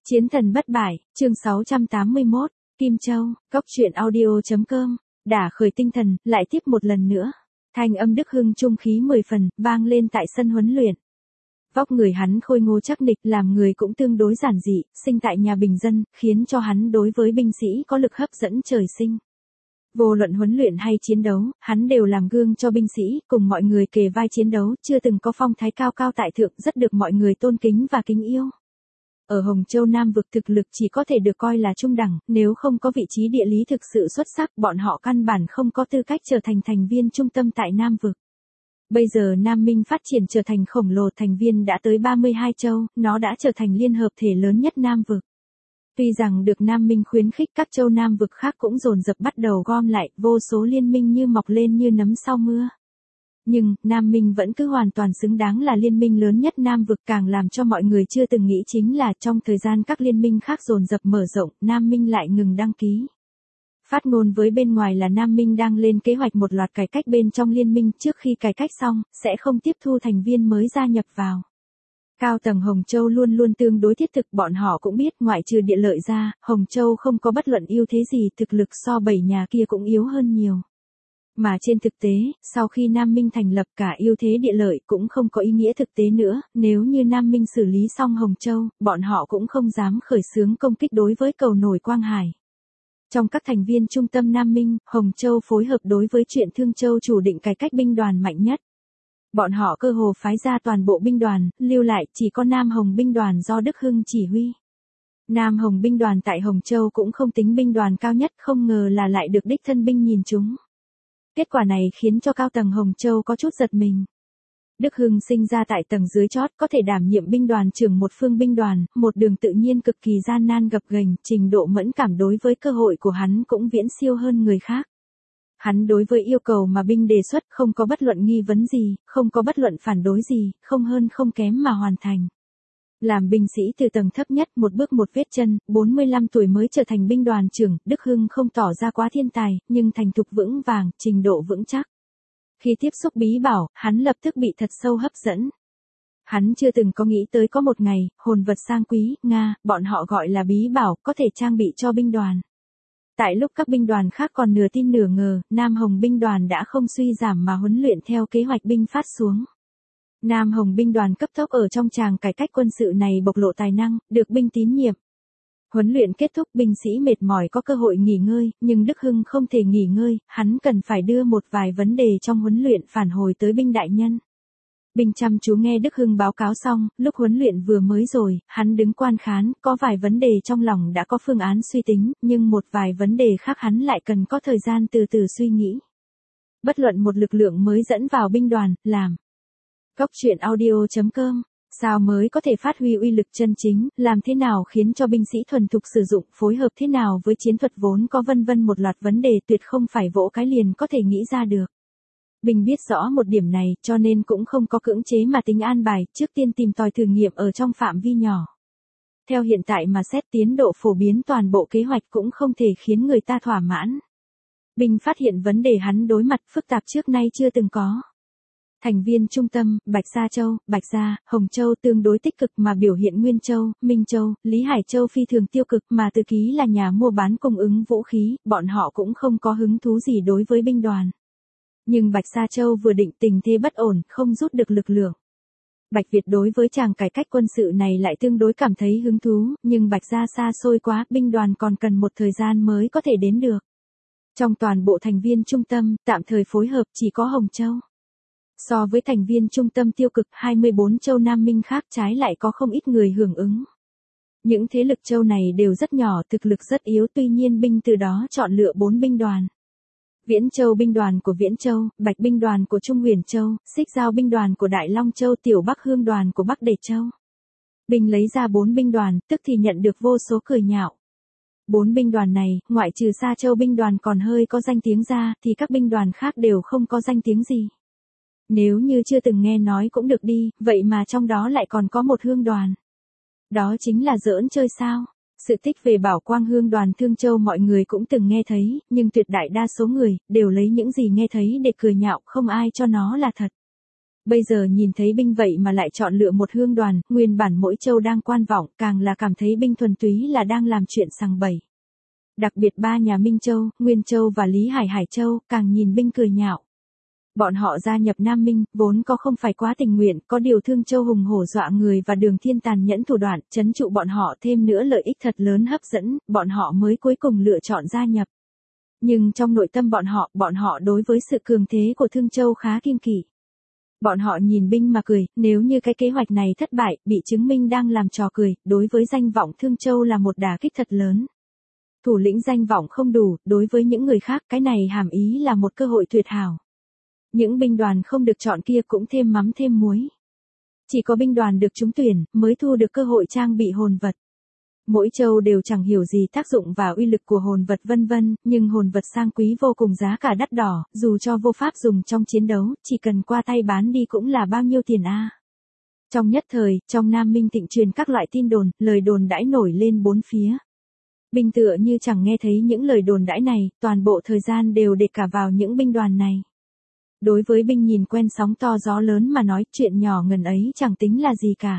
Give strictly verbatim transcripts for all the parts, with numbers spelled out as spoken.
Chiến thần bất bại, chương sáu trăm tám mươi mốt, Kim Châu, cốc truyện audio.com, đả khởi tinh thần, lại tiếp một lần nữa. Thanh âm Đức Hưng trung khí mười phần, vang lên tại sân huấn luyện. Vóc người hắn khôi ngô chắc nịch, làm người cũng tương đối giản dị, sinh tại nhà bình dân, khiến cho hắn đối với binh sĩ có lực hấp dẫn trời sinh. Vô luận huấn luyện hay chiến đấu, hắn đều làm gương cho binh sĩ, cùng mọi người kề vai chiến đấu, chưa từng có phong thái cao cao tại thượng, rất được mọi người tôn kính và kính yêu. Ở Hồng Châu Nam vực thực lực chỉ có thể được coi là trung đẳng, nếu không có vị trí địa lý thực sự xuất sắc, bọn họ căn bản không có tư cách trở thành thành viên trung tâm tại Nam vực. Bây giờ Nam Minh phát triển trở thành khổng lồ, thành viên đã tới ba mươi hai châu, nó đã trở thành liên hợp thể lớn nhất Nam vực. Tuy rằng được Nam Minh khuyến khích, các châu Nam vực khác cũng dồn dập bắt đầu gom lại, vô số liên minh như mọc lên như nấm sau mưa. Nhưng, Nam Minh vẫn cứ hoàn toàn xứng đáng là liên minh lớn nhất Nam vực, càng làm cho mọi người chưa từng nghĩ chính là trong thời gian các liên minh khác dồn dập mở rộng, Nam Minh lại ngừng đăng ký. Phát ngôn với bên ngoài là Nam Minh đang lên kế hoạch một loạt cải cách bên trong liên minh, trước khi cải cách xong, sẽ không tiếp thu thành viên mới gia nhập vào. Cao tầng Hồng Châu luôn luôn tương đối thiết thực, bọn họ cũng biết ngoại trừ địa lợi ra, Hồng Châu không có bất luận ưu thế gì, thực lực so bảy nhà kia cũng yếu hơn nhiều. Mà trên thực tế, sau khi Nam Minh thành lập, cả ưu thế địa lợi cũng không có ý nghĩa thực tế nữa, nếu như Nam Minh xử lý xong Hồng Châu, bọn họ cũng không dám khởi xướng công kích đối với cầu nổi Quang Hải. Trong các thành viên trung tâm Nam Minh, Hồng Châu phối hợp đối với chuyện Thương Châu chủ định cải cách binh đoàn mạnh nhất. Bọn họ cơ hồ phái ra toàn bộ binh đoàn, lưu lại chỉ có Nam Hồng binh đoàn do Đức Hưng chỉ huy. Nam Hồng binh đoàn tại Hồng Châu cũng không tính binh đoàn cao nhất, không ngờ là lại được đích thân binh nhìn chúng. Kết quả này khiến cho cao tầng Hồng Châu có chút giật mình. Đức Hưng sinh ra tại tầng dưới chót, có thể đảm nhiệm binh đoàn trưởng một phương binh đoàn, một đường tự nhiên cực kỳ gian nan gập ghềnh, trình độ mẫn cảm đối với cơ hội của hắn cũng viễn siêu hơn người khác. Hắn đối với yêu cầu mà binh đề xuất không có bất luận nghi vấn gì, không có bất luận phản đối gì, không hơn không kém mà hoàn thành. Làm binh sĩ từ tầng thấp nhất, một bước một vết chân, bốn mươi lăm tuổi mới trở thành binh đoàn trưởng, Đức Hưng không tỏ ra quá thiên tài, nhưng thành thục vững vàng, trình độ vững chắc. Khi tiếp xúc bí bảo, hắn lập tức bị thật sâu hấp dẫn. Hắn chưa từng có nghĩ tới có một ngày, hồn vật sang quý, Nga, bọn họ gọi là bí bảo, có thể trang bị cho binh đoàn. Tại lúc các binh đoàn khác còn nửa tin nửa ngờ, Nam Hồng binh đoàn đã không suy giảm mà huấn luyện theo kế hoạch binh phát xuống. Nam Hồng binh đoàn cấp tốc ở trong tràng cải cách quân sự này bộc lộ tài năng, được binh tín nhiệm. Huấn luyện kết thúc, binh sĩ mệt mỏi có cơ hội nghỉ ngơi, nhưng Đức Hưng không thể nghỉ ngơi, hắn cần phải đưa một vài vấn đề trong huấn luyện phản hồi tới binh đại nhân. Binh chăm chú nghe Đức Hưng báo cáo xong, lúc huấn luyện vừa mới rồi, hắn đứng quan khán, có vài vấn đề trong lòng đã có phương án suy tính, nhưng một vài vấn đề khác hắn lại cần có thời gian từ từ suy nghĩ. Bất luận một lực lượng mới dẫn vào binh đoàn, làm. Cốc truyện audio.com, sao mới có thể phát huy uy lực chân chính, làm thế nào khiến cho binh sĩ thuần thục sử dụng, phối hợp thế nào với chiến thuật vốn có vân vân một loạt vấn đề tuyệt không phải vỗ cái liền có thể nghĩ ra được. Binh biết rõ một điểm này, cho nên cũng không có cưỡng chế mà tính an bài, trước tiên tìm tòi thử nghiệm ở trong phạm vi nhỏ. Theo hiện tại mà xét, tiến độ phổ biến toàn bộ kế hoạch cũng không thể khiến người ta thỏa mãn. Binh phát hiện vấn đề hắn đối mặt phức tạp trước nay chưa từng có. Thành viên trung tâm, Bạch Gia Châu, Bạch Gia, Hồng Châu tương đối tích cực mà biểu hiện Nguyên Châu, Minh Châu, Lý Hải Châu phi thường tiêu cực, mà Từ Ký là nhà mua bán cung ứng vũ khí, bọn họ cũng không có hứng thú gì đối với binh đoàn. Nhưng Bạch Gia Châu vừa định tình thế bất ổn, không rút được lực lượng. Bạch Việt đối với chàng cải cách quân sự này lại tương đối cảm thấy hứng thú, nhưng Bạch Gia xa xôi quá, binh đoàn còn cần một thời gian mới có thể đến được. Trong toàn bộ thành viên trung tâm, tạm thời phối hợp chỉ có Hồng Châu. So với thành viên trung tâm tiêu cực, hai mươi bốn châu Nam Minh khác trái lại có không ít người hưởng ứng. Những thế lực châu này đều rất nhỏ, thực lực rất yếu, tuy nhiên binh từ đó chọn lựa bốn binh đoàn. Viễn Châu binh đoàn của Viễn Châu, Bạch binh đoàn của Trung Huyền Châu, Xích Giao binh đoàn của Đại Long Châu, Tiểu Bắc Hương đoàn của Bắc Đề Châu. Binh lấy ra bốn binh đoàn, tức thì nhận được vô số cười nhạo. Bốn binh đoàn này, ngoại trừ Sa Châu binh đoàn còn hơi có danh tiếng ra, thì các binh đoàn khác đều không có danh tiếng gì. Nếu như chưa từng nghe nói cũng được đi, vậy mà trong đó lại còn có một hương đoàn. Đó chính là giỡn chơi sao? Sự tích về Bảo Quang Hương đoàn Thương Châu mọi người cũng từng nghe thấy, nhưng tuyệt đại đa số người, đều lấy những gì nghe thấy để cười nhạo, không ai cho nó là thật. Bây giờ nhìn thấy binh vậy mà lại chọn lựa một hương đoàn, nguyên bản mỗi châu đang quan vọng, càng là cảm thấy binh thuần túy là đang làm chuyện sằng bậy. Đặc biệt ba nhà Minh Châu, Nguyên Châu và Lý Hải Hải Châu, càng nhìn binh cười nhạo. Bọn họ gia nhập Nam Minh, vốn có không phải quá tình nguyện, có điều Thương Châu hùng hổ dọa người và Đường Thiên tàn nhẫn thủ đoạn, trấn trụ bọn họ thêm nữa lợi ích thật lớn hấp dẫn, bọn họ mới cuối cùng lựa chọn gia nhập. Nhưng trong nội tâm bọn họ, bọn họ đối với sự cường thế của Thương Châu khá kiêng kỵ. Bọn họ nhìn binh mà cười, nếu như cái kế hoạch này thất bại, bị chứng minh đang làm trò cười, đối với danh vọng Thương Châu là một đả kích thật lớn. Thủ lĩnh danh vọng không đủ, đối với những người khác, cái này hàm ý là một cơ hội tuyệt hảo. Những binh đoàn không được chọn kia cũng thêm mắm thêm muối. Chỉ có binh đoàn được trúng tuyển, mới thu được cơ hội trang bị hồn vật. Mỗi châu đều chẳng hiểu gì tác dụng và uy lực của hồn vật vân vân, nhưng hồn vật sang quý vô cùng giá cả đắt đỏ, dù cho vô pháp dùng trong chiến đấu, chỉ cần qua tay bán đi cũng là bao nhiêu tiền a. Trong nhất thời, trong Nam Minh thịnh truyền các loại tin đồn, lời đồn đãi nổi lên bốn phía. Binh tựa như chẳng nghe thấy những lời đồn đãi này, toàn bộ thời gian đều để cả vào những binh đoàn này. Đối với binh nhìn quen sóng to gió lớn mà nói chuyện nhỏ ngần ấy chẳng tính là gì cả.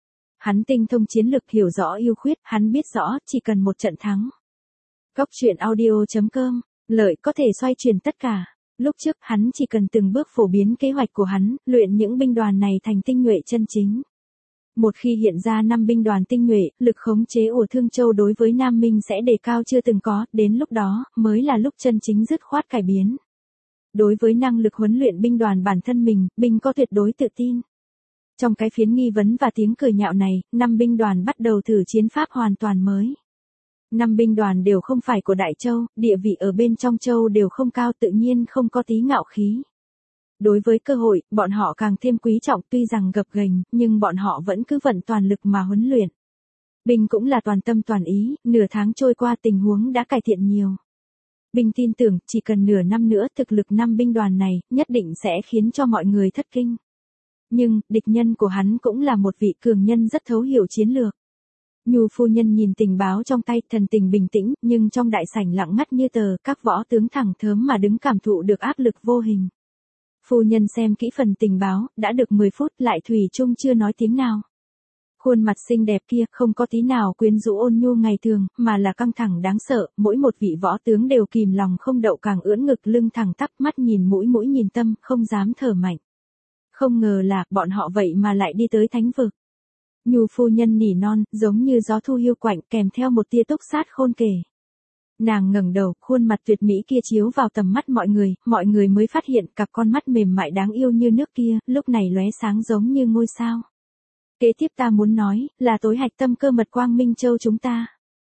Hắn tinh thông chiến lược hiểu rõ ưu khuyết, hắn biết rõ chỉ cần một trận thắng. Góc truyện audio chấm com, lợi có thể xoay chuyển tất cả. Lúc trước hắn chỉ cần từng bước phổ biến kế hoạch của hắn, luyện những binh đoàn này thành tinh nhuệ chân chính. Một khi hiện ra năm binh đoàn tinh nhuệ, lực khống chế của Thương Châu đối với Nam Minh sẽ đề cao chưa từng có, đến lúc đó, mới là lúc chân chính dứt khoát cải biến. Đối với năng lực huấn luyện binh đoàn bản thân mình, binh có tuyệt đối tự tin. Trong cái phiến nghi vấn và tiếng cười nhạo này, năm binh đoàn bắt đầu thử chiến pháp hoàn toàn mới. Năm binh đoàn đều không phải của Đại Châu, địa vị ở bên trong châu đều không cao tự nhiên không có tí ngạo khí. Đối với cơ hội, bọn họ càng thêm quý trọng tuy rằng gập ghềnh, nhưng bọn họ vẫn cứ vận toàn lực mà huấn luyện. Binh cũng là toàn tâm toàn ý, nửa tháng trôi qua tình huống đã cải thiện nhiều. Binh tin tưởng, chỉ cần nửa năm nữa thực lực năm binh đoàn này, nhất định sẽ khiến cho mọi người thất kinh. Nhưng, địch nhân của hắn cũng là một vị cường nhân rất thấu hiểu chiến lược. Nhu phu nhân nhìn tình báo trong tay, thần tình bình tĩnh, nhưng trong đại sảnh lặng ngắt như tờ, các võ tướng thẳng thớm mà đứng cảm thụ được áp lực vô hình. Phu nhân xem kỹ phần tình báo, đã được mười phút lại thủy chung chưa nói tiếng nào. Khuôn mặt xinh đẹp kia không có tí nào quyến rũ ôn nhu ngày thường, mà là căng thẳng đáng sợ, mỗi một vị võ tướng đều kìm lòng không đậu càng ưỡn ngực lưng thẳng tắp mắt nhìn mũi mũi nhìn tâm, không dám thở mạnh. Không ngờ là, bọn họ vậy mà lại đi tới thánh vực. Nhu phu nhân nỉ non, giống như gió thu hiu quạnh kèm theo một tia túc sát khôn kể. Nàng ngẩng đầu, khuôn mặt tuyệt mỹ kia chiếu vào tầm mắt mọi người, mọi người mới phát hiện cặp con mắt mềm mại đáng yêu như nước kia, lúc này lóe sáng giống như ngôi sao. Kế tiếp ta muốn nói, là tối hạch tâm cơ mật Quang Minh Châu chúng ta.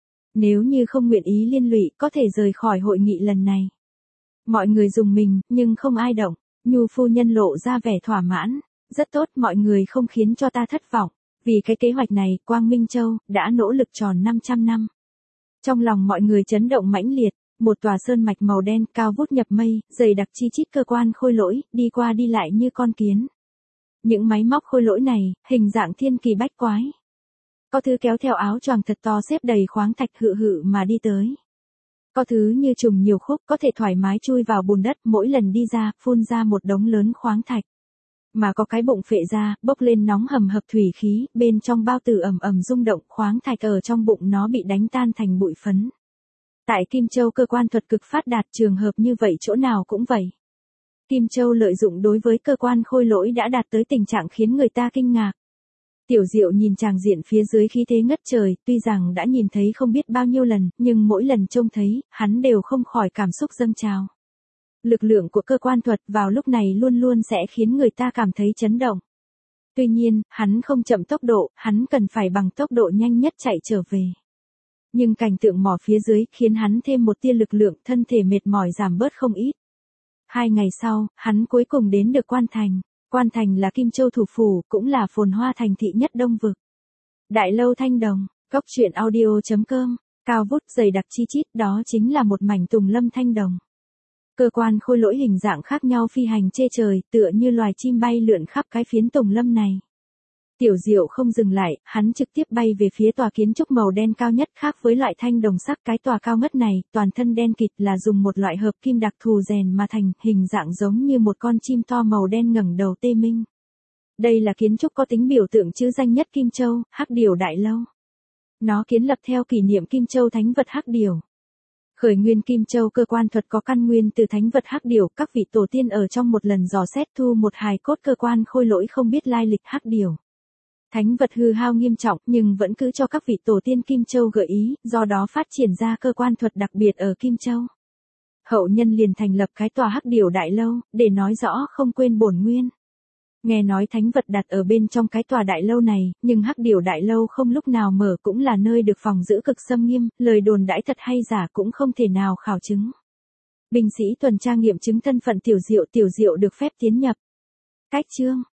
Nếu như không nguyện ý liên lụy, có thể rời khỏi hội nghị lần này. Mọi người dùng mình, nhưng không ai động. Nhu phu nhân lộ ra vẻ thỏa mãn. Rất tốt, mọi người không khiến cho ta thất vọng. Vì cái kế hoạch này, Quang Minh Châu đã nỗ lực tròn năm trăm năm. Trong lòng mọi người chấn động mãnh liệt, một tòa sơn mạch màu đen cao vút nhập mây, dày đặc chi chít cơ quan khôi lỗi, đi qua đi lại như con kiến. Những máy móc khôi lỗi này, hình dạng thiên kỳ bách quái. Có thứ kéo theo áo choàng thật to xếp đầy khoáng thạch hự hự mà đi tới. Có thứ như trùng nhiều khúc có thể thoải mái chui vào bùn đất mỗi lần đi ra, phun ra một đống lớn khoáng thạch. Mà có cái bụng phệ ra, bốc lên nóng hầm hập thủy khí, bên trong bao tử ầm ầm rung động, khoáng thạch ở trong bụng nó bị đánh tan thành bụi phấn. Tại Kim Châu cơ quan thuật cực phát đạt trường hợp như vậy chỗ nào cũng vậy. Kim Châu lợi dụng đối với cơ quan khôi lỗi đã đạt tới tình trạng khiến người ta kinh ngạc. Tiểu Diệu nhìn tràng diện phía dưới khí thế ngất trời, tuy rằng đã nhìn thấy không biết bao nhiêu lần, nhưng mỗi lần trông thấy, hắn đều không khỏi cảm xúc dâng trào. Lực lượng của cơ quan thuật vào lúc này luôn luôn sẽ khiến người ta cảm thấy chấn động. Tuy nhiên, hắn không chậm tốc độ, hắn cần phải bằng tốc độ nhanh nhất chạy trở về. Nhưng cảnh tượng mỏ phía dưới khiến hắn thêm một tia lực lượng, thân thể mệt mỏi giảm bớt không ít. Hai ngày sau, hắn cuối cùng đến được Quan Thành. Quan Thành là Kim Châu thủ phủ, cũng là phồn hoa thành thị nhất Đông Vực. Đại lâu Thanh Đồng, góc truyện audio chấm com, cao vút dày đặc chi chít, đó chính là một mảnh tùng lâm thanh đồng. Cơ quan khôi lỗi hình dạng khác nhau phi hành chê trời, tựa như loài chim bay lượn khắp cái phiến tùng lâm này. Tiểu Diệu không dừng lại, hắn trực tiếp bay về phía tòa kiến trúc màu đen cao nhất, khác với loại thanh đồng sắc. Cái tòa cao ngất này, toàn thân đen kịt, là dùng một loại hợp kim đặc thù rèn mà thành, hình dạng giống như một con chim to màu đen ngẩng đầu tê minh. Đây là kiến trúc có tính biểu tượng chữ danh nhất Kim Châu, Hắc Điểu Đại Lâu. Nó kiến lập theo kỷ niệm Kim Châu thánh vật Hắc Điểu. Khởi nguyên Kim Châu cơ quan thuật có căn nguyên từ thánh vật Hắc Điểu, các vị tổ tiên ở trong một lần dò xét thu một hài cốt cơ quan khôi lỗi không biết lai lịch Hắc Điểu. Thánh vật hư hao nghiêm trọng nhưng vẫn cứ cho các vị tổ tiên Kim Châu gợi ý, do đó phát triển ra cơ quan thuật đặc biệt ở Kim Châu. Hậu nhân liền thành lập cái tòa Hắc Điểu Đại Lâu, để nói rõ không quên bổn nguyên. Nghe nói thánh vật đặt ở bên trong cái tòa đại lâu này, nhưng Hắc Điểu Đại Lâu không lúc nào mở cũng là nơi được phòng giữ cực xâm nghiêm, lời đồn đãi thật hay giả cũng không thể nào khảo chứng. Binh sĩ tuần tra nghiệm chứng thân phận Tiểu Diệu, Tiểu Diệu được phép tiến nhập. Cách chương